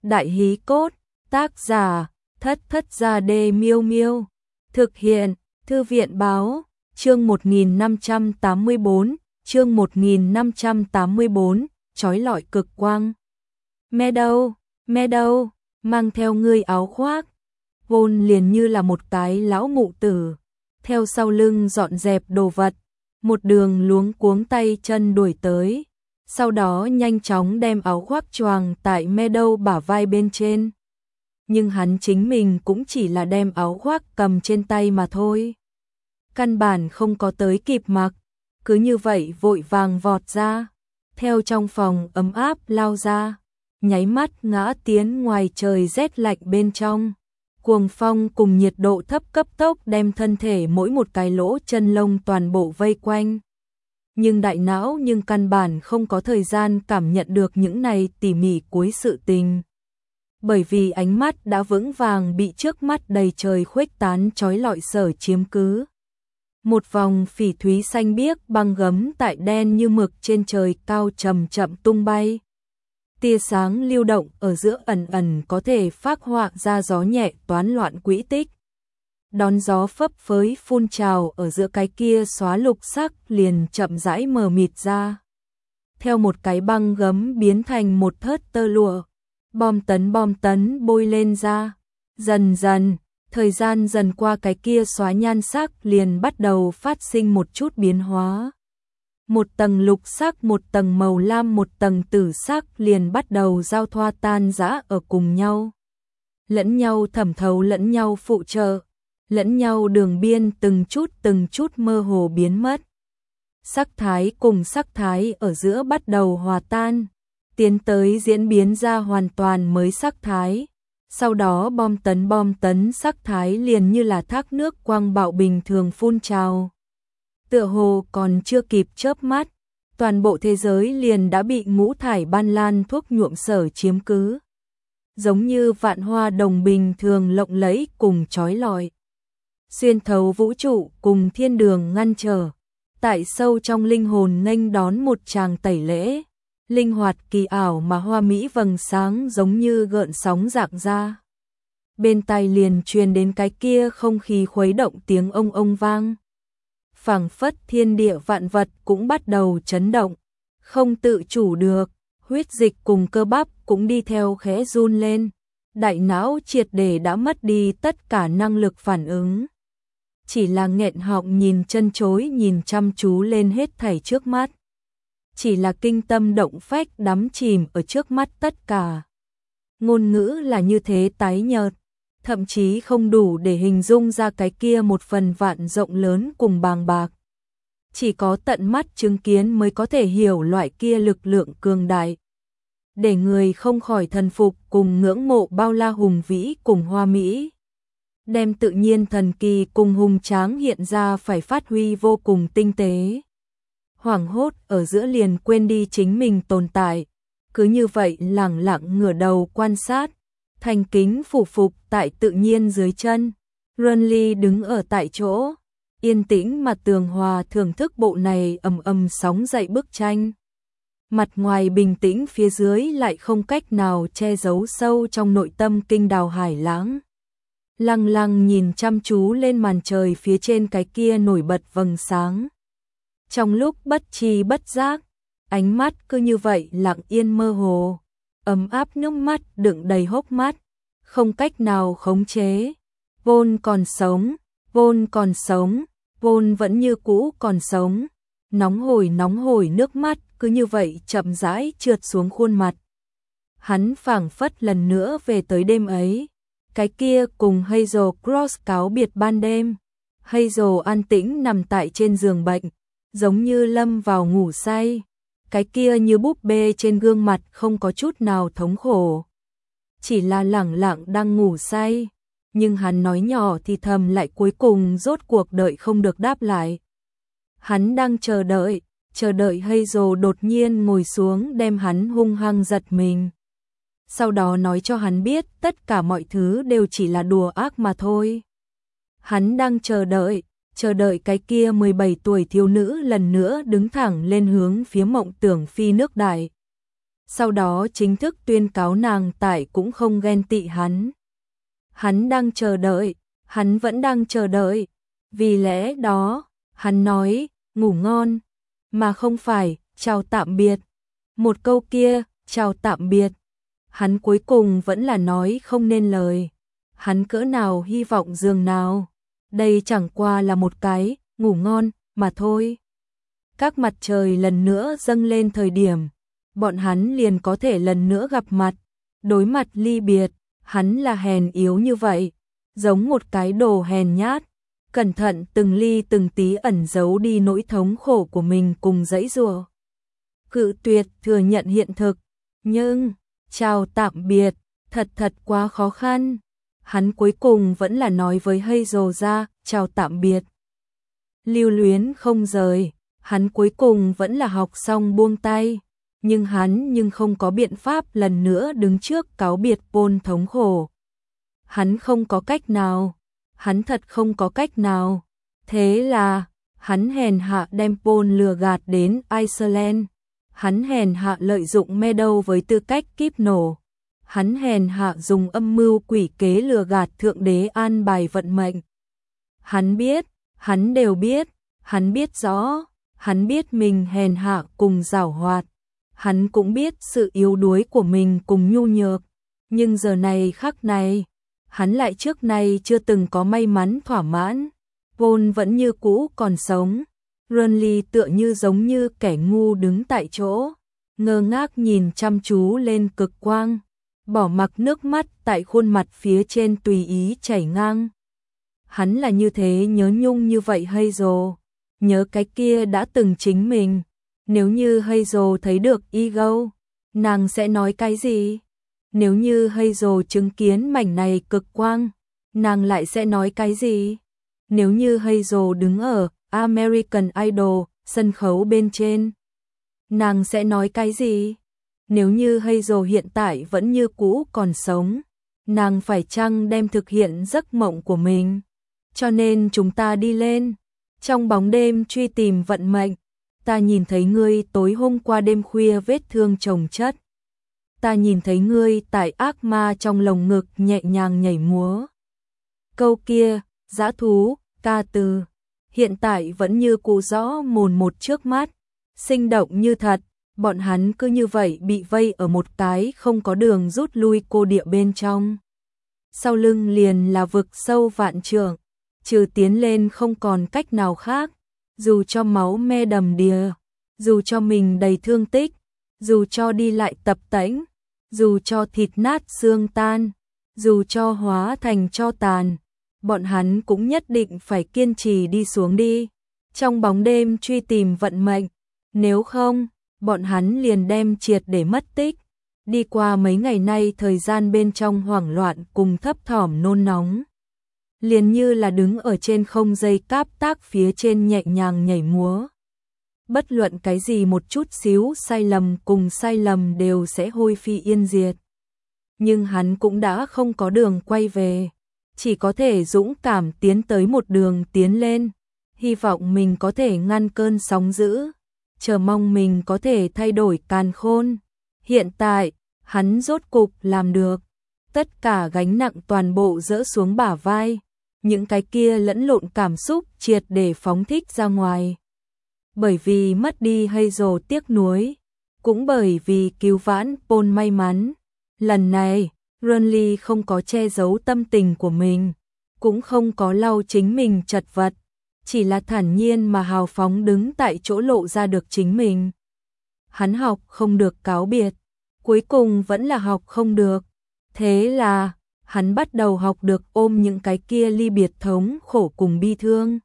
Đại hí cốt, tác giả, Thất Thất Gia Đê Miêu Miêu. Thực hiện, Thư viện báo, chương 1584, chương 1584, chói lọi cực quang. Meadow, mang theo ngươi áo khoác. Vốn liền như là một cái lão mụ tử, theo sau lưng dọn dẹp đồ vật, một đường luống cuống tay chân đuổi tới. Sau đó nhanh chóng đem áo khoác choàng tại Meadow bả vai bên trên. Nhưng hắn chính mình cũng chỉ là đem áo khoác cầm trên tay mà thôi. Căn bản không có tới kịp mặc, cứ như vậy vội vàng vọt ra, theo trong phòng ấm áp lao ra, nháy mắt ngã tiến ngoài trời rét lạnh bên trong. Cuồng phong cùng nhiệt độ thấp cấp tốc đem thân thể mỗi một cái lỗ chân lông toàn bộ vây quanh. Nhưng đại não căn bản không có thời gian cảm nhận được những này tỉ mỉ cuối sự tình. Bởi vì ánh mắt đã vững vàng bị trước mắt đầy trời khuếch tán chói lọi sở chiếm cứ. Một vòng phỉ thúy xanh biếc băng gấm tại đen như mực trên trời cao chậm chậm tung bay. Tia sáng lưu động ở giữa ẩn ẩn có thể phác họa ra gió nhẹ toán loạn quỹ tích. Đón gió phấp phới phun trào ở giữa cái kia xóa lục sắc liền chậm rãi mờ mịt ra. Theo một cái băng gấm biến thành một thớt tơ lụa, bom tấn bôi lên ra. Dần dần, thời gian dần qua cái kia xóa nhan sắc liền bắt đầu phát sinh một chút biến hóa. Một tầng lục sắc, một tầng màu lam, một tầng tử sắc liền bắt đầu giao thoa tan rã ở cùng nhau. Lẫn nhau thẩm thấu, lẫn nhau phụ trợ, lẫn nhau đường biên từng chút mơ hồ biến mất. Sắc thái cùng sắc thái ở giữa bắt đầu hòa tan, tiến tới diễn biến ra hoàn toàn mới sắc thái. Sau đó bom tấn sắc thái liền như là thác nước quang bạo bình thường phun trào. Tựa hồ còn chưa kịp chớp mắt, toàn bộ thế giới liền đã bị ngũ thải ban lan thuốc nhuộm sở chiếm cứ. Giống như vạn hoa đồng bình thường lộng lẫy cùng chói lọi. Xuyên thấu vũ trụ cùng thiên đường ngăn trở. Tại sâu trong linh hồn nghênh đón một tràng tẩy lễ. Linh hoạt kỳ ảo mà hoa mỹ vầng sáng giống như gợn sóng rạng ra. Bên tai liền truyền đến cái kia không khí khuấy động tiếng ông ông vang. Phảng phất thiên địa vạn vật cũng bắt đầu chấn động, không tự chủ được, huyết dịch cùng cơ bắp cũng đi theo khẽ run lên. Đại não triệt để đã mất đi tất cả năng lực phản ứng. Chỉ là nghẹn họng nhìn chân chối nhìn chăm chú lên hết thảy trước mắt. Chỉ là kinh tâm động phách đắm chìm ở trước mắt tất cả. Ngôn ngữ là như thế tái nhợt, thậm chí không đủ để hình dung ra cái kia một phần vạn rộng lớn cùng bàng bạc. Chỉ có tận mắt chứng kiến mới có thể hiểu loại kia lực lượng cường đại. Để người không khỏi thần phục cùng ngưỡng mộ bao la hùng vĩ cùng hoa mỹ. Đem tự nhiên thần kỳ cùng hùng tráng hiện ra phải phát huy vô cùng tinh tế. Hoảng hốt ở giữa liền quên đi chính mình tồn tại. Cứ như vậy lẳng lặng ngửa đầu quan sát. Thành kính phủ phục tại tự nhiên dưới chân. Runly đứng ở tại chỗ, yên tĩnh mà tường hòa thưởng thức bộ này ầm sóng dậy bức tranh. Mặt ngoài bình tĩnh, phía dưới lại không cách nào che giấu sâu trong nội tâm kinh đào hải lãng. Lăng lăng nhìn chăm chú lên màn trời phía trên cái kia nổi bật vầng sáng. Trong lúc bất tri bất giác, ánh mắt cứ như vậy lặng yên mơ hồ, ấm áp nước mắt đựng đầy hốc mắt, không cách nào khống chế. Vốn còn sống, vốn vẫn như cũ còn sống. Nóng hổi nước mắt cứ như vậy chậm rãi trượt xuống khuôn mặt. Hắn phảng phất lần nữa về tới đêm ấy, cái kia cùng Hazel Cross cáo biệt ban đêm. Hazel an tĩnh nằm tại trên giường bệnh, giống như lâm vào ngủ say. Cái kia như búp bê trên gương mặt không có chút nào thống khổ, chỉ là lẳng lặng đang ngủ say. Nhưng hắn nói nhỏ thì thầm lại cuối cùng rốt cuộc đợi không được đáp lại. Hắn đang chờ đợi Hazel đột nhiên ngồi xuống đem hắn hung hăng giật mình. Sau đó nói cho hắn biết tất cả mọi thứ đều chỉ là đùa ác mà thôi. Hắn đang chờ đợi cái kia 17 tuổi thiếu nữ lần nữa đứng thẳng lên hướng phía mộng tưởng phi nước đại. sau đó chính thức tuyên cáo nàng tại cũng không ghen tị hắn. Hắn đang chờ đợi, hắn vẫn đang chờ đợi, vì lẽ đó, hắn nói, ngủ ngon, mà không phải, chào tạm biệt. Một câu kia, chào tạm biệt, hắn cuối cùng vẫn là nói không nên lời. Hắn cỡ nào hy vọng giường nào, đây chẳng qua là một cái, ngủ ngon, mà thôi. Các mặt trời lần nữa dâng lên thời điểm, bọn hắn liền có thể lần nữa gặp mặt, đối mặt ly biệt, hắn là hèn yếu như vậy, giống một cái đồ hèn nhát, cẩn thận từng ly từng tí ẩn giấu đi nỗi thống khổ của mình cùng giãy giụa. Cự tuyệt thừa nhận hiện thực, nhưng, chào tạm biệt, thật quá khó khăn. Hắn cuối cùng vẫn là nói với Hazel ra, chào tạm biệt. Lưu luyến không rời, hắn cuối cùng vẫn là học xong buông tay, nhưng hắn không có biện pháp lần nữa đứng trước cáo biệt Paul thống khổ. Hắn không có cách nào, hắn thật không có cách nào. Thế là, hắn hèn hạ đem Paul lừa gạt đến Iceland. Hắn hèn hạ lợi dụng Meadow với tư cách kíp nổ. Hắn hèn hạ dùng âm mưu quỷ kế lừa gạt thượng đế an bài vận mệnh. Hắn biết, hắn đều biết, hắn biết rõ, hắn biết mình hèn hạ cùng giảo hoạt. Hắn cũng biết sự yếu đuối của mình cùng nhu nhược. Nhưng giờ này khắc này, hắn lại trước nay chưa từng có may mắn thỏa mãn. Paul vẫn như cũ còn sống. Renly tựa như giống như kẻ ngu đứng tại chỗ, ngơ ngác nhìn chăm chú lên cực quang, bỏ mặc nước mắt tại khuôn mặt phía trên tùy ý chảy ngang. Hắn là như thế nhớ nhung như vậy Hazel, nhớ cái kia đã từng chính mình. Nếu như Hazel thấy được Ego, nàng sẽ nói cái gì? Nếu như Hazel chứng kiến mảnh này cực quang, nàng lại sẽ nói cái gì? Nếu như Hazel đứng ở American Idol sân khấu bên trên, nàng sẽ nói cái gì? Nếu như Hazel hiện tại vẫn như cũ còn sống, nàng phải chăng đem thực hiện giấc mộng của mình? Cho nên chúng ta đi lên, trong bóng đêm truy tìm vận mệnh. Ta nhìn thấy ngươi tối hôm qua đêm khuya vết thương chồng chất. Ta nhìn thấy ngươi tại ác ma trong lồng ngực nhẹ nhàng nhảy múa. Câu kia, dã thú, ca từ, hiện tại vẫn như cũ rõ mồn một trước mắt, sinh động như thật. Bọn hắn cứ như vậy bị vây ở một cái không có đường rút lui cô địa bên trong. Sau lưng liền là vực sâu vạn trượng, trừ tiến lên không còn cách nào khác. Dù cho máu me đầm đìa, dù cho mình đầy thương tích, dù cho đi lại tập tễnh, dù cho thịt nát xương tan, dù cho hóa thành tro tàn, bọn hắn cũng nhất định phải kiên trì đi xuống đi, trong bóng đêm truy tìm vận mệnh. Nếu không, bọn hắn liền đem triệt để mất tích. Đi qua mấy ngày nay thời gian bên trong hoảng loạn cùng thấp thỏm nôn nóng, liền như là đứng ở trên không dây cáp tác phía trên nhẹ nhàng nhảy múa. Bất luận cái gì một chút xíu sai lầm cùng sai lầm đều sẽ hôi phi yên diệt. Nhưng hắn cũng đã không có đường quay về, chỉ có thể dũng cảm tiến tới một đường tiến lên, hy vọng mình có thể ngăn cơn sóng dữ, chờ mong mình có thể thay đổi càn khôn. Hiện tại, hắn rốt cục làm được, tất cả gánh nặng toàn bộ dỡ xuống bả vai. Những cái kia lẫn lộn cảm xúc triệt để phóng thích ra ngoài. Bởi vì mất đi Hazel tiếc nuối, cũng bởi vì cứu vãn Paul may mắn. Lần này, Renly không có che giấu tâm tình của mình, cũng không có lau chính mình chật vật, chỉ là thản nhiên mà hào phóng đứng tại chỗ lộ ra được chính mình. Hắn học không được cáo biệt, cuối cùng vẫn là học không được. Thế là hắn bắt đầu học được ôm những cái kia ly biệt thống khổ cùng bi thương,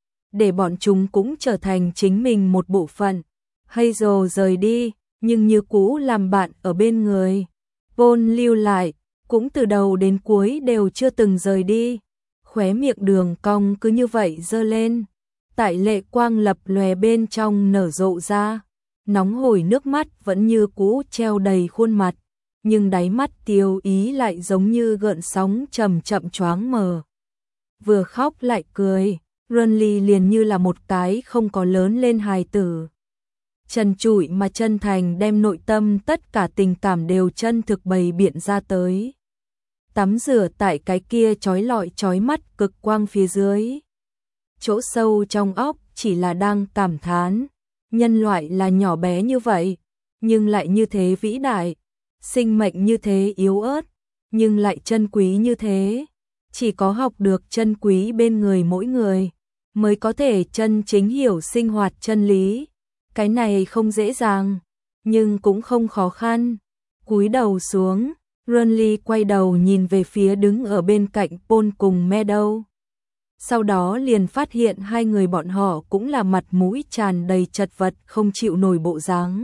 để bọn chúng cũng trở thành chính mình một bộ phận. Hazel rời đi, nhưng như cũ làm bạn ở bên người. Paul lưu lại, cũng từ đầu đến cuối đều chưa từng rời đi. Khóe miệng đường cong cứ như vậy giơ lên, tại lệ quang lập lòe bên trong nở rộ ra, nóng hổi nước mắt vẫn như cũ treo đầy khuôn mặt. Nhưng đáy mắt tiêu ý lại giống như gợn sóng chậm chậm choáng mờ. Vừa khóc lại cười, Renly liền như là một cái không có lớn lên hài tử. trần trụi mà chân thành, đem nội tâm tất cả tình cảm đều chân thực bày biện ra tới. Tắm rửa tại cái kia chói lọi chói mắt cực quang phía dưới. Chỗ sâu trong óc chỉ là đang cảm thán, nhân loại là nhỏ bé như vậy, nhưng lại như thế vĩ đại, sinh mệnh như thế yếu ớt, nhưng lại chân quý như thế. Chỉ có học được chân quý bên người mỗi người, mới có thể chân chính hiểu sinh hoạt chân lý. Cái này không dễ dàng, nhưng cũng không khó khăn. Cúi đầu xuống, Renly quay đầu nhìn về phía đứng ở bên cạnh Paul cùng Meadow. Sau đó liền phát hiện hai người bọn họ cũng là mặt mũi tràn đầy chật vật không chịu nổi bộ dáng.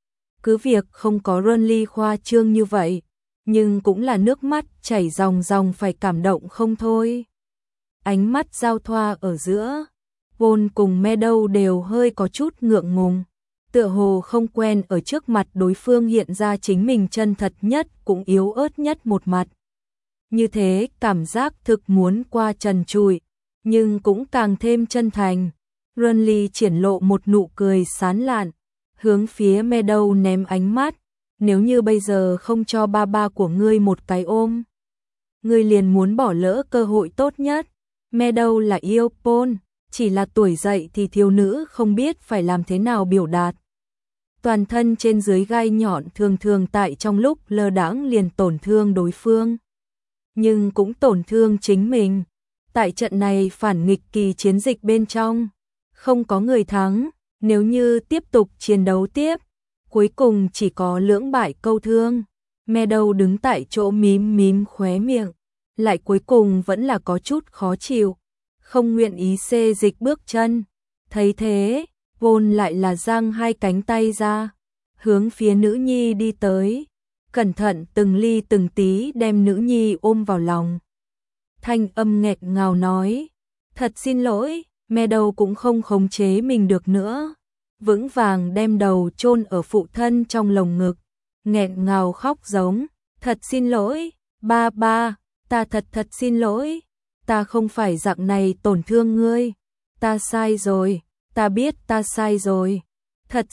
Cứ việc không có Renly khoa trương như vậy, nhưng cũng là nước mắt chảy ròng ròng phải cảm động không thôi. Ánh mắt giao thoa ở giữa, Paul cùng Meadow đều hơi có chút ngượng ngùng, tựa hồ không quen ở trước mặt đối phương hiện ra chính mình chân thật nhất cũng yếu ớt nhất một mặt. Như thế cảm giác thực muốn qua trần trụi, nhưng cũng càng thêm chân thành. Renly triển lộ một nụ cười sán lạn, hướng phía Meadow ném ánh mắt, nếu như bây giờ không cho ba ba của ngươi một cái ôm, ngươi liền muốn bỏ lỡ cơ hội tốt nhất. Meadow là yêu Paul, chỉ là tuổi dậy thì thiếu nữ không biết phải làm thế nào biểu đạt. Toàn thân trên dưới gai nhọn thường thường tại trong lúc lơ đãng liền tổn thương đối phương, nhưng cũng tổn thương chính mình. Tại trận này phản nghịch kỳ chiến dịch bên trong, không có người thắng, nếu như tiếp tục chiến đấu tiếp, cuối cùng chỉ có lưỡng bại câu thương. Meadow đứng tại chỗ mím mím khóe miệng, lại cuối cùng vẫn là có chút khó chịu, không nguyện ý xê dịch bước chân. Thấy thế, Paul lại là giang hai cánh tay ra, hướng phía nữ nhi đi tới, cẩn thận từng ly từng tí đem nữ nhi ôm vào lòng. Thanh âm nghẹn ngào nói, thật xin lỗi. Meadow cũng không khống chế mình được nữa, vững vàng đem đầu chôn ở phụ thân trong lồng ngực, nghẹn ngào khóc giống, thật xin lỗi, ba ba, ta thật xin lỗi, ta không phải dạng này tổn thương ngươi, ta sai rồi, ta biết ta sai rồi, thật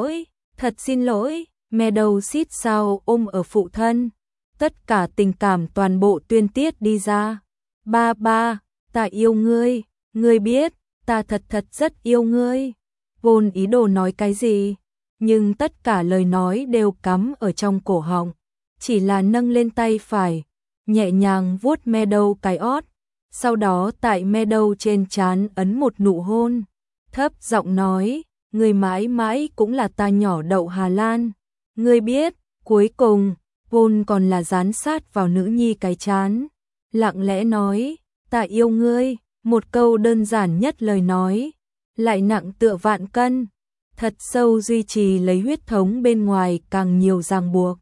xin lỗi. Meadow xít sao ôm ở phụ thân, tất cả tình cảm toàn bộ tuyên tiết đi ra. Ba ba, ta yêu ngươi, ngươi biết, ta thật rất yêu ngươi. Vốn ý đồ nói cái gì, nhưng tất cả lời nói đều cắm ở trong cổ họng, chỉ là nâng lên tay phải, nhẹ nhàng vuốt Meadow cái ót, sau đó tại Meadow trên trán ấn một nụ hôn, thấp giọng nói, ngươi mãi mãi cũng là ta nhỏ đậu Hà Lan. Ngươi biết, cuối cùng, Paul còn là dán sát vào nữ nhi cái trán, lặng lẽ nói, ta yêu ngươi, một câu đơn giản nhất lời nói, lại nặng tựa vạn cân, thật sâu duy trì lấy huyết thống bên ngoài càng nhiều ràng buộc.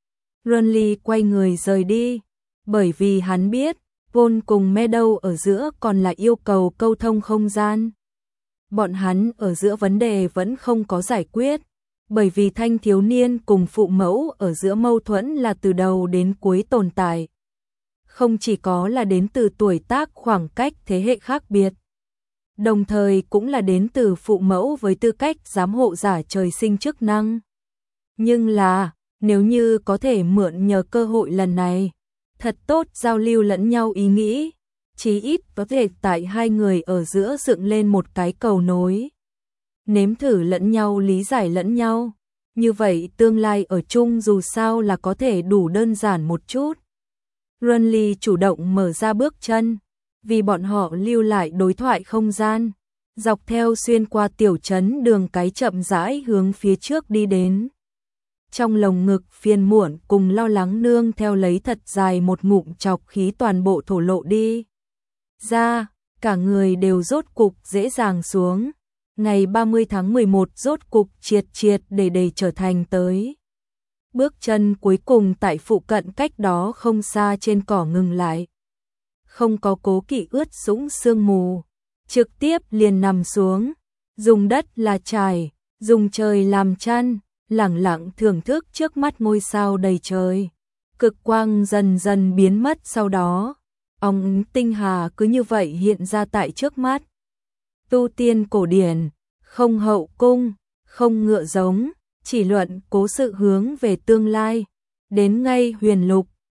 Renly quay người rời đi, bởi vì hắn biết, Paul cùng Meadow ở giữa còn là yêu cầu câu thông không gian. Bọn hắn ở giữa vấn đề vẫn không có giải quyết, bởi vì thanh thiếu niên cùng phụ mẫu ở giữa mâu thuẫn là từ đầu đến cuối tồn tại. Không chỉ có là đến từ tuổi tác khoảng cách thế hệ khác biệt, đồng thời cũng là đến từ phụ mẫu với tư cách giám hộ giả trời sinh chức năng. Nhưng là, nếu như có thể mượn nhờ cơ hội lần này, thật tốt giao lưu lẫn nhau ý nghĩ, chí ít có thể tại hai người ở giữa dựng lên một cái cầu nối. Nếm thử lẫn nhau lý giải lẫn nhau, như vậy tương lai ở chung dù sao là có thể đủ đơn giản một chút. Renly chủ động mở ra bước chân, vì bọn họ lưu lại đối thoại không gian, dọc theo xuyên qua tiểu trấn đường cái chậm rãi hướng phía trước đi đến. Trong lồng ngực phiền muộn cùng lo lắng nương theo lấy thật dài một ngụm chọc khí toàn bộ thổ lộ đi ra, cả người đều rốt cục dễ dàng xuống. Ngày 30 tháng 11 rốt cục triệt để trở thành tới. Bước chân cuối cùng tại phụ cận cách đó không xa trên cỏ ngừng lại. Không có cố kỵ ướt sũng sương mù, trực tiếp liền nằm xuống, dùng đất là trải, dùng trời làm chăn, lẳng lặng thưởng thức trước mắt ngôi sao đầy trời. Cực quang dần dần biến mất, sau đó, óng tinh hà cứ như vậy hiện ra tại trước mắt. Tu tiên cổ điển, không hậu cung, không ngựa giống, chỉ luận cố sự hướng về tương lai. Đến ngay Huyền Lục,